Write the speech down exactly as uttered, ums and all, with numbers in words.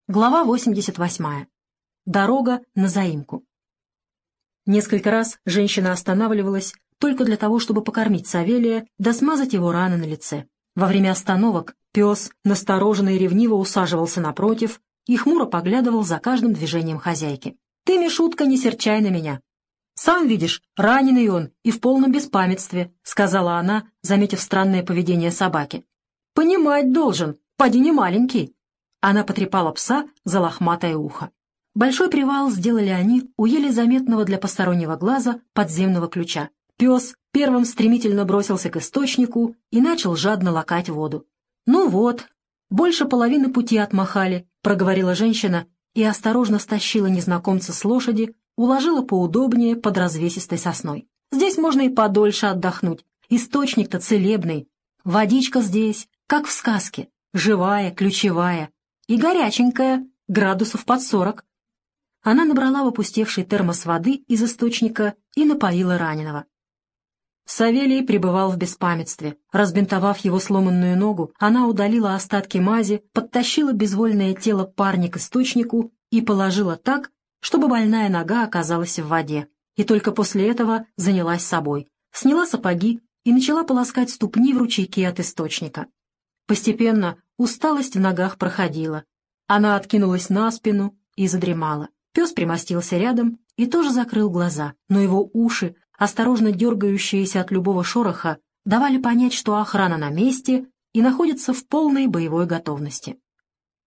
Глава восемьдесят восьмая. Дорога на заимку. Несколько раз женщина останавливалась только для того, чтобы покормить Савелия да смазать его раны на лице. Во время остановок пес настороженно и ревниво усаживался напротив и хмуро поглядывал за каждым движением хозяйки. «Ты, Мишутка, не серчай на меня. Сам видишь, раненый он и в полном беспамятстве», — сказала она, заметив странное поведение собаки. «Понимать должен, поди не маленький». Она потрепала пса за лохматое ухо. Большой привал сделали они у еле заметного для постороннего глаза подземного ключа. Пес первым стремительно бросился к источнику и начал жадно лакать воду. «Ну вот, больше половины пути отмахали», — проговорила женщина и осторожно стащила незнакомца с лошади, уложила поудобнее под развесистой сосной. «Здесь можно и подольше отдохнуть. Источник-то целебный. Водичка здесь, как в сказке, живая, ключевая. И горяченькая, градусов под сорок». Она набрала в опустевший термос воды из источника и напоила раненого. Савелий пребывал в беспамятстве. Разбинтовав его сломанную ногу, она удалила остатки мази, подтащила безвольное тело парня к источнику и положила так, чтобы больная нога оказалась в воде. И только после этого занялась собой. Сняла сапоги и начала полоскать ступни в ручейке от источника. Постепенно усталость в ногах проходила. Она откинулась на спину и задремала. Пес примостился рядом и тоже закрыл глаза, но его уши, осторожно дергающиеся от любого шороха, давали понять, что охрана на месте и находится в полной боевой готовности.